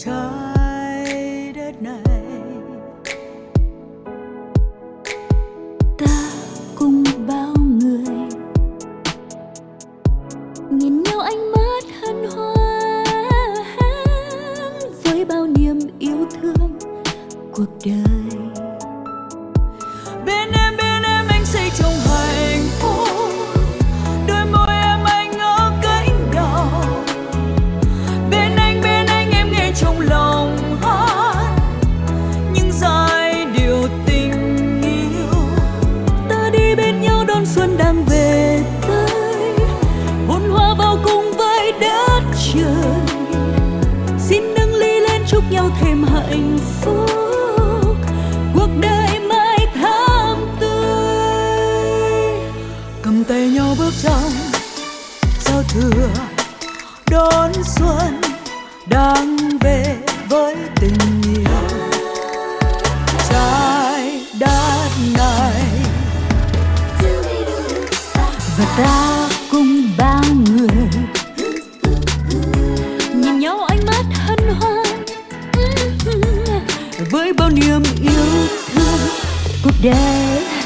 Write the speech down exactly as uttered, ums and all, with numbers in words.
trái đất này. Ta cùng bao người nhìn nhau ánh mắt hân hoan với bao niềm yêu thương cuộc đời. Bên em bên em anh xây trong hạnh phúc, đôi môi em anh ở cánh đầu. Bên anh bên anh em nghe trong lòng hát những giai điệu tình yêu. Ta đi bên nhau đón xuân đang về tới, hôn hoa vào cùng với đất trời. Xin nâng ly lên chúc nhau thêm hạnh phúc, cuộc đời mãi thắm tươi. Cầm tay nhau bước trong giao thừa đón xuân đang về với tình yêu trái đất này. Và ta cùng bao người nhìn nhau ánh mắt hân hoan với bao niềm yêu thương cuộc đời.